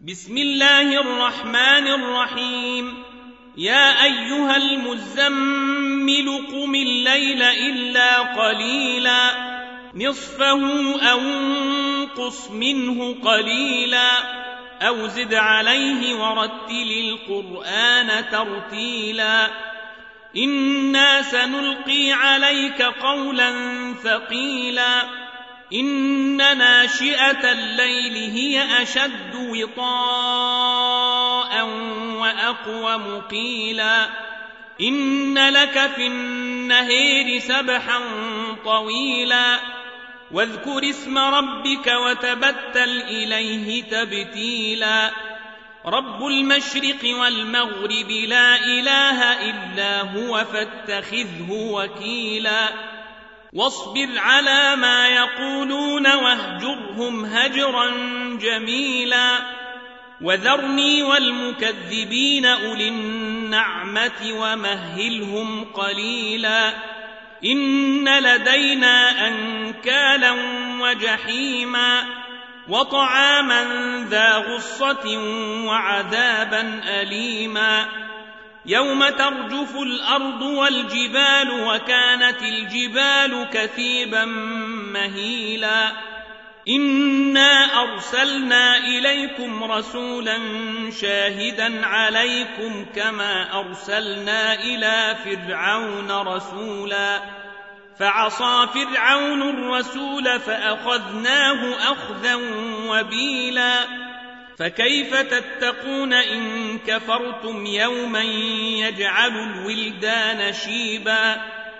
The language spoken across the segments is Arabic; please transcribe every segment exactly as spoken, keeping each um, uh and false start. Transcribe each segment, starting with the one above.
بسم الله الرحمن الرحيم. يا أيها المزمل قم الليل إلا قليلا نصفه أو انقص منه قليلا أو زد عليه ورتل القرآن ترتيلا إنا سنلقي عليك قولا ثقيلا إن ناشئة الليل هي أشد وطاء وأقوم قيلا إن لك في النهار سبحا طويلا واذكر اسم ربك وتبتل إليه تبتيلا رب المشرق والمغرب لا إله إلا هو فاتخذه وكيلا واصبر على ما يقولون واهجرهم هجرا جميلا وذرني والمكذبين أولي النعمة ومهلهم قليلا إن لدينا أنكالا وجحيما وطعاما ذا غصة وعذابا أليما يوم ترجف الأرض والجبال وكانت الجبال كثيبا مهيلا إنا أرسلنا إليكم رسولا شاهدا عليكم كما أرسلنا إلى فرعون رسولا فعصى فرعون الرسول فأخذناه أخذا وبيلا فكيف تتقون إن كفرتم يوما يجعل الولدان شيبا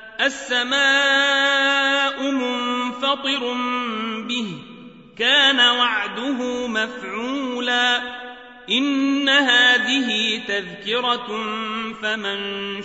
السماء منفطر به كان وعده مفعولا إن هذه تذكرة فمن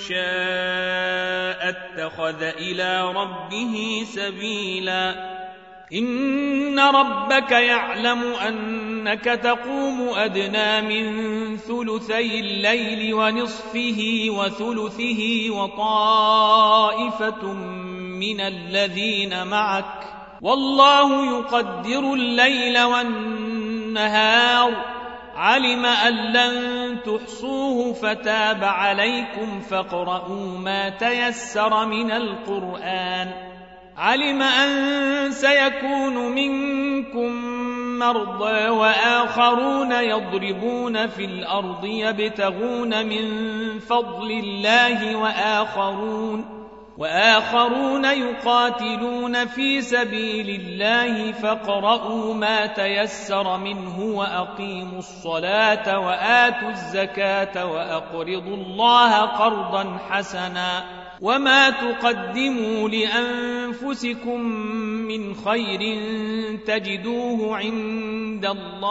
شاء اتخذ إلى ربه سبيلا إن ربك يعلم أنك تقوم أدنى من ثلثي الليل ونصفه وثلثه وطائفة من الذين معك والله يقدر الليل والنهار علم أن لن تحصوه فتاب عليكم فاقرؤوا ما تيسر من القرآن علم أن سيكون منكم مرضى وآخرون يضربون في الأرض يبتغون من فضل الله وآخرون, وآخرون يقاتلون في سبيل الله فاقرؤوا ما تيسر منه وأقيموا الصلاة وآتوا الزكاة وأقرضوا الله قرضا حسنا وما تقدموا لأنفسكم من خير تجدوه عند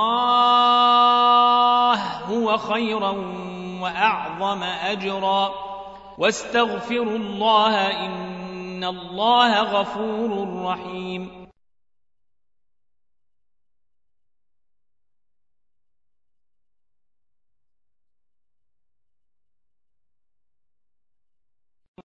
الله هو خيرا وأعظم أجرا واستغفروا الله إن الله غفور رحيم.